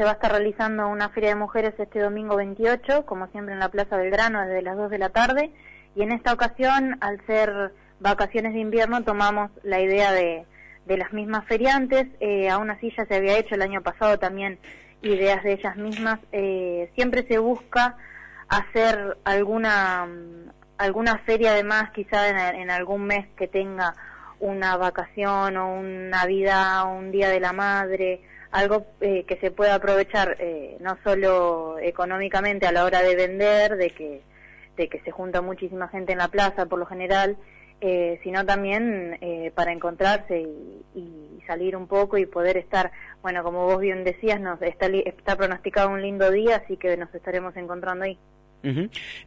se va a estar realizando una feria de mujeres este domingo 28, como siempre en la Plaza Belgrano desde las 2 de la tarde, y en esta ocasión, al ser vacaciones de invierno, tomamos la idea de las mismas feriantes. Aún así ya se había hecho el año pasado también ideas de ellas mismas. Siempre se busca hacer alguna feria además, quizá en algún mes que tenga una vacación o una Navidad o un Día de la Madre, algo que se pueda aprovechar no solo económicamente a la hora de vender, de que se junta muchísima gente en la plaza por lo general, sino también para encontrarse y salir un poco y poder estar, bueno, como vos bien decías, está pronosticado un lindo día, así que nos estaremos encontrando ahí. Uh-huh.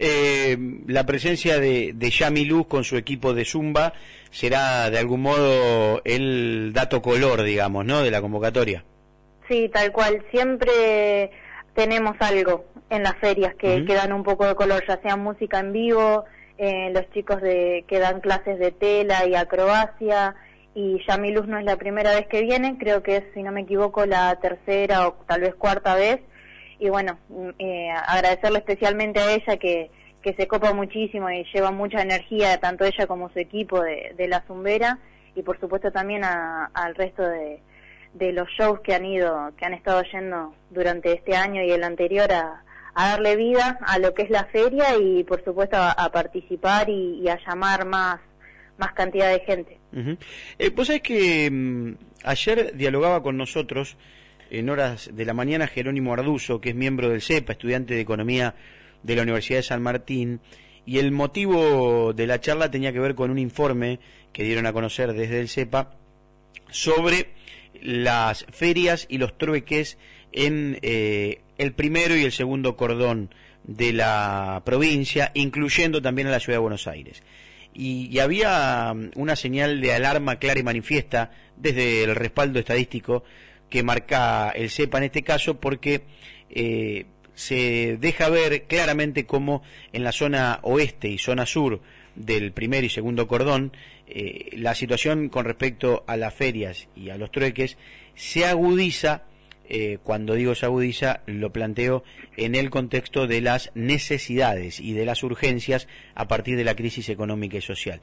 La presencia de Yami Luz con su equipo de Zumba será de algún modo el dato color, digamos, ¿no?, de la convocatoria. Sí, tal cual. Siempre tenemos algo en las ferias que dan un poco de color, ya sea música en vivo, los chicos que dan clases de tela y acrobacia, y Yami Luz no es la primera vez que viene, creo que es, si no me equivoco, la tercera o tal vez cuarta vez. Y bueno, agradecerle especialmente a ella que se copa muchísimo y lleva mucha energía, tanto ella como su equipo de la Zumbera, y por supuesto también al resto de los shows que han estado yendo durante este año y el anterior a darle vida a lo que es la feria y por supuesto a participar y a llamar más cantidad de gente. Uh-huh. Vos sabés que ayer dialogaba con nosotros en horas de la mañana Jerónimo Arduzo, que es miembro del CEPA, estudiante de Economía de la Universidad de San Martín, y el motivo de la charla tenía que ver con un informe que dieron a conocer desde el CEPA sobre las ferias y los trueques en el primero y el segundo cordón de la provincia, incluyendo también a la ciudad de Buenos Aires. Y había una señal de alarma clara y manifiesta desde el respaldo estadístico que marca el CEPA en este caso, porque se deja ver claramente cómo en la zona oeste y zona sur del primer y segundo cordón la situación con respecto a las ferias y a los trueques se agudiza. Cuando digo se agudiza, lo planteo en el contexto de las necesidades y de las urgencias a partir de la crisis económica y social.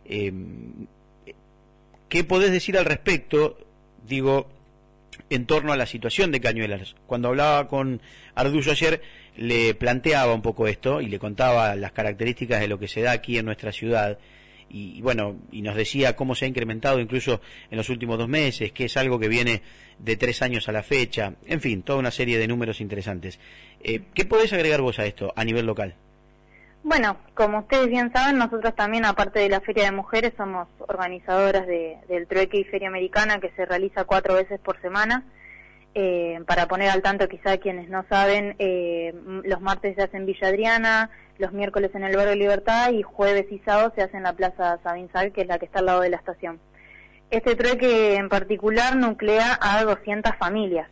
¿Qué podés decir al respecto, digo, en torno a la situación de Cañuelas? Cuando hablaba con Arduzo ayer, le planteaba un poco esto y le contaba las características de lo que se da aquí en nuestra ciudad. Y bueno, y nos decía cómo se ha incrementado incluso en los últimos 2 meses, que es algo que viene de 3 años a la fecha, en fin, toda una serie de números interesantes. ¿Qué podés agregar vos a esto a nivel local? Bueno, como ustedes bien saben, nosotros también, aparte de la Feria de Mujeres, somos organizadoras del Trueque y Feria Americana, que se realiza 4 veces por semana. Para poner al tanto quizá quienes no saben, los martes se hace en Villa Adriana, los miércoles en el Barrio Libertad y jueves y sábados se hace en la Plaza Sabinsal, que es la que está al lado de la estación. Este trueque en particular nuclea a 200 familias.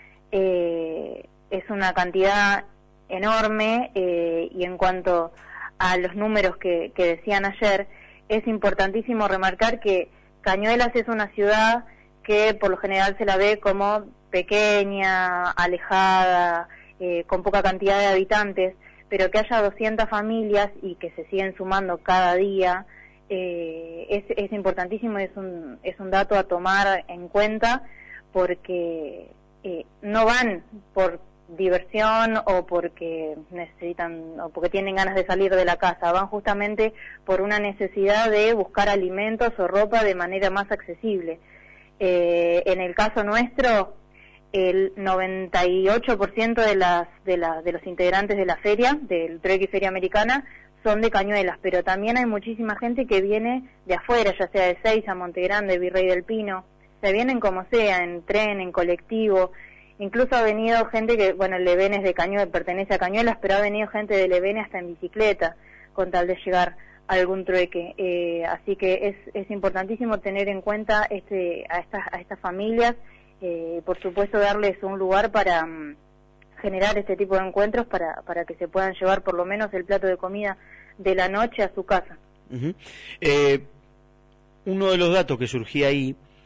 Es una cantidad enorme y en cuanto a los números que decían ayer, es importantísimo remarcar que Cañuelas es una ciudad que por lo general se la ve como pequeña, alejada, con poca cantidad de habitantes, pero que haya 200 familias y que se siguen sumando cada día es importantísimo, es un dato a tomar en cuenta, porque no van por diversión o porque necesitan o porque tienen ganas de salir de la casa, van justamente por una necesidad de buscar alimentos o ropa de manera más accesible. En el caso nuestro, el 98% de los integrantes de la feria, del Trueque y Feria Americana, son de Cañuelas, pero también hay muchísima gente que viene de afuera, ya sea de Seiza, Montegrande, Virrey del Pino, se vienen como sea, en tren, en colectivo. Incluso ha venido gente que, bueno, el Leven es de Cañuelas, pertenece a Cañuelas, pero ha venido gente del Leven hasta en bicicleta, con tal de llegar a algún trueque. Así que es importantísimo tener en cuenta a estas familias, por supuesto darles un lugar para generar este tipo de encuentros para que se puedan llevar por lo menos el plato de comida de la noche a su casa. Uh-huh. Uno de los datos que surgía ahí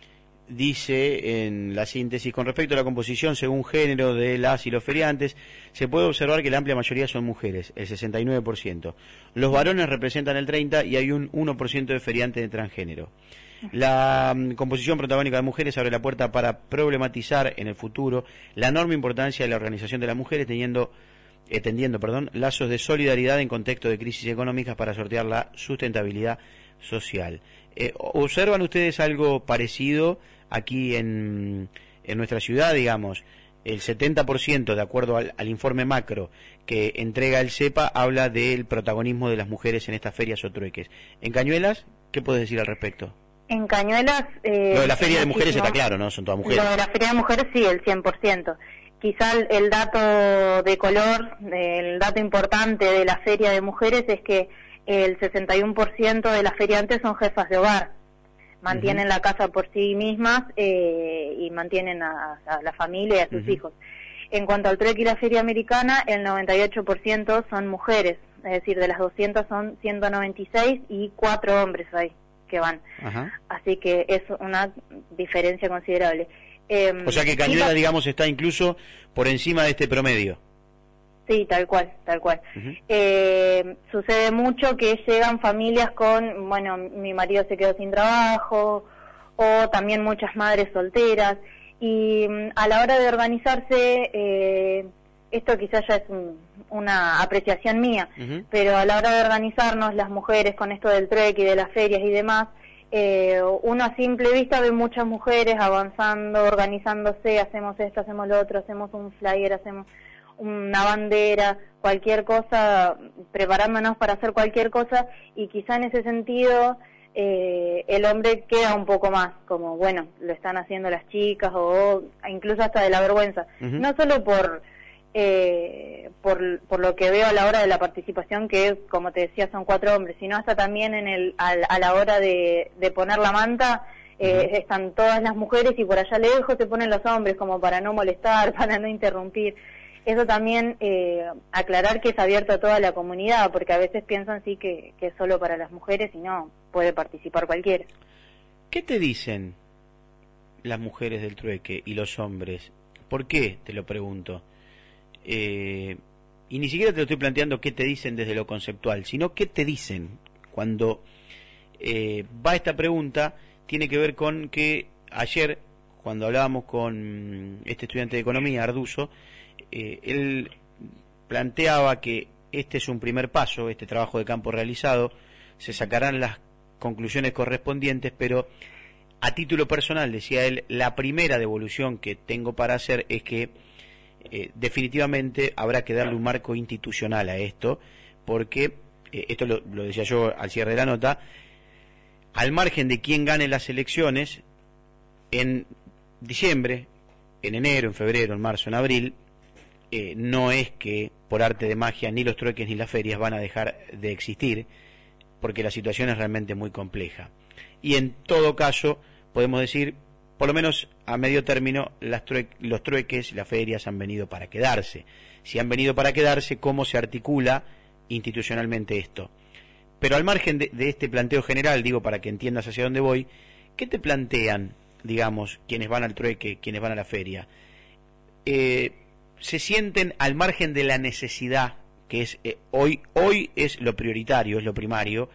dice en la síntesis, con respecto a la composición según género de las y los feriantes, se puede observar que la amplia mayoría son mujeres, el 69%. Los varones representan el 30% y hay un 1% de feriantes de transgénero. La composición protagónica de mujeres abre la puerta para problematizar en el futuro la enorme importancia de la organización de las mujeres tendiendo lazos de solidaridad en contexto de crisis económicas para sortear la sustentabilidad social. ¿Observan ustedes algo parecido aquí en nuestra ciudad, digamos? El 70%, de acuerdo al informe macro que entrega el CEPA, habla del protagonismo de las mujeres en estas ferias o trueques. ¿En Cañuelas qué puedes decir al respecto? En Cañuelas... lo de la feria de mujeres está claro, ¿no? Son todas mujeres. Lo de la feria de mujeres sí, el 100%. Quizá el dato de color, el dato importante de la feria de mujeres es que el 61% de las feriantes son jefas de hogar. Mantienen la casa por sí mismas y mantienen a la familia y a sus hijos. En cuanto al trueque y la feria americana, el 98% son mujeres. Es decir, de las 200 son 196 y 4 hombres hay que van. Así que es una diferencia considerable. O sea que Cañuelas, digamos, está incluso por encima de este promedio. Sí, tal cual. Sucede mucho que llegan familias con, bueno, mi marido se quedó sin trabajo, o también muchas madres solteras, y a la hora de organizarse, esto quizás ya es una apreciación mía, pero a la hora de organizarnos las mujeres con esto del trueque y de las ferias y demás, uno a simple vista ve muchas mujeres avanzando, organizándose, hacemos esto, hacemos lo otro, hacemos un flyer, hacemos una bandera, cualquier cosa, preparándonos para hacer cualquier cosa, y quizá en ese sentido el hombre queda un poco más como, bueno, lo están haciendo las chicas, o incluso hasta de la vergüenza, no solo por lo que veo a la hora de la participación, que como te decía son 4 hombres, sino hasta también a la hora de poner la manta, están todas las mujeres y por allá lejos se ponen los hombres como para no molestar, para no interrumpir. Eso también, aclarar que es abierto a toda la comunidad, porque a veces piensan sí que es solo para las mujeres y no, puede participar cualquiera. ¿Qué te dicen las mujeres del trueque y los hombres? ¿Por qué? Te lo pregunto. Y ni siquiera te lo estoy planteando qué te dicen desde lo conceptual, sino qué te dicen. Cuando va esta pregunta, tiene que ver con que ayer, cuando hablábamos con este estudiante de economía, Arduzo, él planteaba que este es un primer paso, este trabajo de campo realizado, se sacarán las conclusiones correspondientes, pero a título personal, decía él, la primera devolución que tengo para hacer es que definitivamente habrá que darle un marco institucional a esto, porque esto lo decía yo al cierre de la nota, al margen de quién gane las elecciones, en diciembre, en enero, en febrero, en marzo, en abril, no es que por arte de magia ni los trueques ni las ferias van a dejar de existir, porque la situación es realmente muy compleja. Y en todo caso, podemos decir, por lo menos a medio término, los trueques, las ferias han venido para quedarse. Si han venido para quedarse, ¿cómo se articula institucionalmente esto? Pero al margen de este planteo general, digo, para que entiendas hacia dónde voy, ¿qué te plantean, digamos, quienes van al trueque, quienes van a la feria? Se sienten al margen de la necesidad, que es hoy es lo prioritario, es lo primario.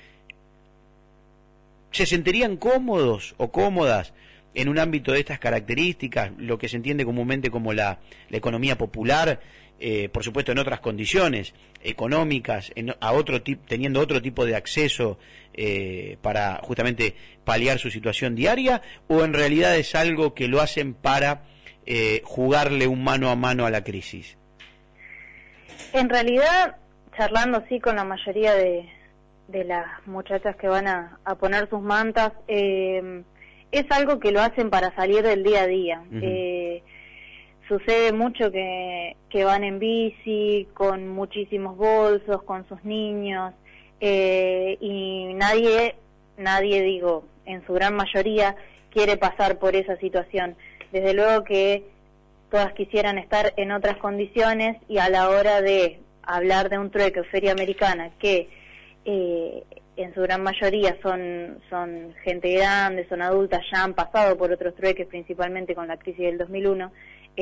¿Se sentirían cómodos o cómodas en un ámbito de estas características, lo que se entiende comúnmente como la economía popular, por supuesto en otras condiciones económicas, teniendo otro tipo de acceso para justamente paliar su situación diaria, o en realidad es algo que lo hacen para jugarle un mano a mano a la crisis? En realidad, charlando sí con la mayoría de las muchachas que van a poner sus mantas, es algo que lo hacen para salir del día a día. Sucede mucho que van en bici, con muchísimos bolsos, con sus niños, y nadie digo, en su gran mayoría, quiere pasar por esa situación. Desde luego que todas quisieran estar en otras condiciones, y a la hora de hablar de un trueque o feria americana que en su gran mayoría son gente grande, son adultas, ya han pasado por otros trueques, principalmente con la crisis del 2001,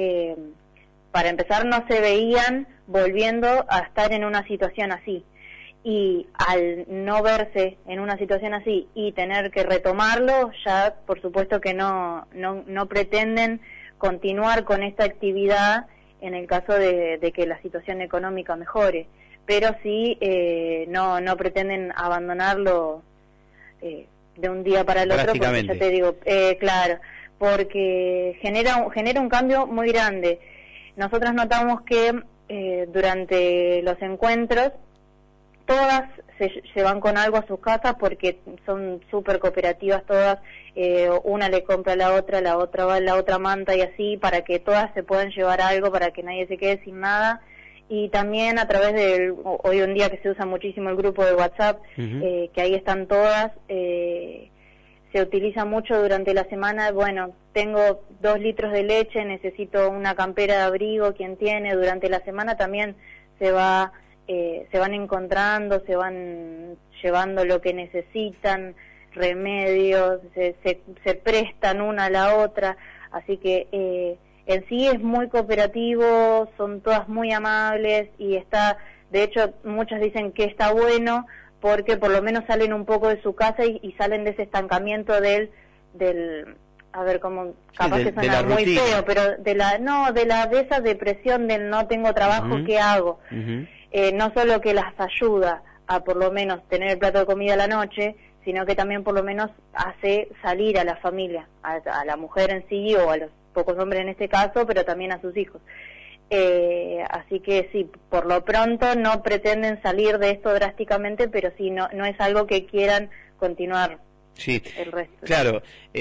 para empezar no se veían volviendo a estar en una situación así. Y al no verse en una situación así y tener que retomarlo, ya por supuesto que no pretenden continuar con esta actividad en el caso de que la situación económica mejore, pero sí no pretenden abandonarlo de un día para el otro, porque ya te digo, claro, porque genera un cambio muy grande. Nosotros notamos que durante los encuentros todas se van con algo a sus casas porque son súper cooperativas todas, una le compra a la otra va a la otra manta y así, para que todas se puedan llevar algo, para que nadie se quede sin nada. Y también a través hoy en día que se usa muchísimo el grupo de WhatsApp, que ahí están todas, se utiliza mucho durante la semana. Bueno, tengo 2 litros de leche, necesito una campera de abrigo, quien tiene. Durante la semana también se van encontrando, se van llevando lo que necesitan, remedios, se prestan una a la otra, así que en sí es muy cooperativo, son todas muy amables y de hecho muchas dicen que está bueno porque por lo menos salen un poco de su casa y salen de ese estancamiento del a ver cómo, capaz que suena muy feo, pero de esa depresión del no tengo trabajo, ¿qué hago? No solo que las ayuda a por lo menos tener el plato de comida a la noche, sino que también por lo menos hace salir a la familia, a la mujer en sí o a los pocos hombres en este caso, pero también a sus hijos. Así que sí, por lo pronto no pretenden salir de esto drásticamente, pero sí, no es algo que quieran continuar. Sí, el resto. Claro,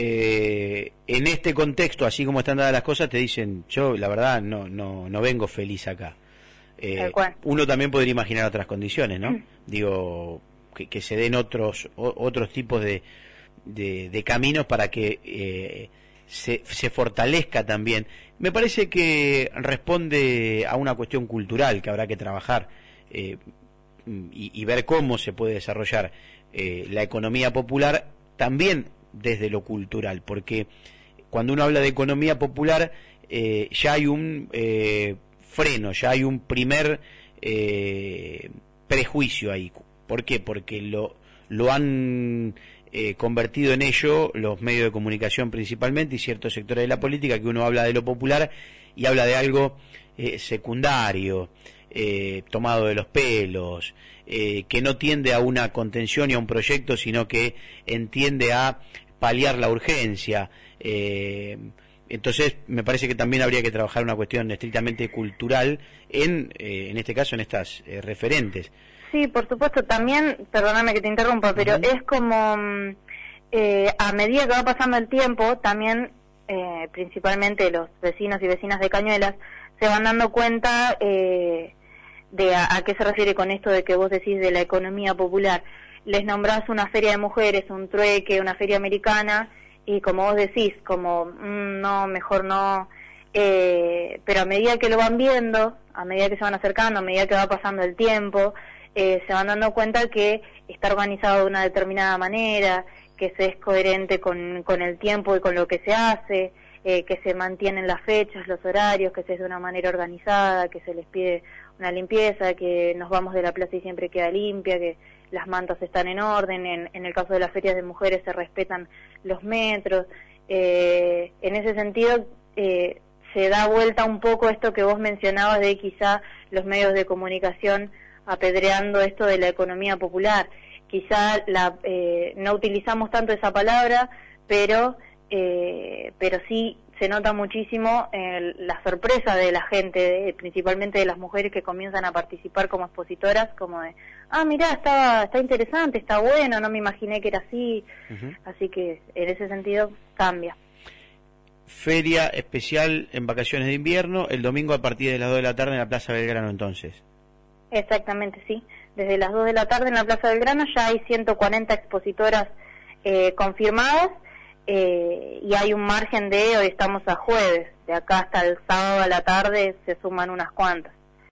en este contexto, así como están dadas las cosas, te dicen, yo la verdad no vengo feliz acá. Uno también podría imaginar otras condiciones, ¿no? Digo, que se den otros tipos de caminos para que se fortalezca también. Me parece que responde a una cuestión cultural que habrá que trabajar y ver cómo se puede desarrollar la economía popular también desde lo cultural, porque cuando uno habla de economía popular ya hay un freno, ya hay un primer prejuicio ahí. ¿Por qué? Porque lo han convertido en ello los medios de comunicación principalmente y ciertos sectores de la política, que uno habla de lo popular y habla de algo secundario, tomado de los pelos, que no tiende a una contención y a un proyecto, sino que entiende a paliar la urgencia. Entonces me parece que también habría que trabajar una cuestión estrictamente cultural en este caso en estas referentes. Sí, por supuesto, también, perdóname que te interrumpa, pero es como a medida que va pasando el tiempo, también principalmente los vecinos y vecinas de Cañuelas se van dando cuenta de a qué se refiere con esto de que vos decís de la economía popular. Les nombrás una feria de mujeres, un trueque, una feria americana, y como vos decís, como, no, mejor no, pero a medida que lo van viendo, a medida que se van acercando, a medida que va pasando el tiempo, se van dando cuenta que está organizado de una determinada manera, que se es coherente con el tiempo y con lo que se hace, que se mantienen las fechas, los horarios, que se es de una manera organizada, que se les pide una limpieza, que nos vamos de la plaza y siempre queda limpia, que las mantas están en orden, en el caso de las ferias de mujeres se respetan los metros. En ese sentido se da vuelta un poco esto que vos mencionabas de quizá los medios de comunicación apedreando esto de la economía popular. Quizá no utilizamos tanto esa palabra, pero sí se nota muchísimo la sorpresa de la gente, principalmente de las mujeres que comienzan a participar como expositoras, como de, mirá, está interesante, está bueno, no me imaginé que era así. Así que en ese sentido cambia. Feria especial en vacaciones de invierno, el domingo a partir de las 2 de la tarde en la Plaza Belgrano entonces. Exactamente, sí. Desde las 2 de la tarde en la Plaza Belgrano ya hay 140 expositoras confirmadas, y hay un margen hoy estamos a jueves, de acá hasta el sábado a la tarde se suman unas cuantas.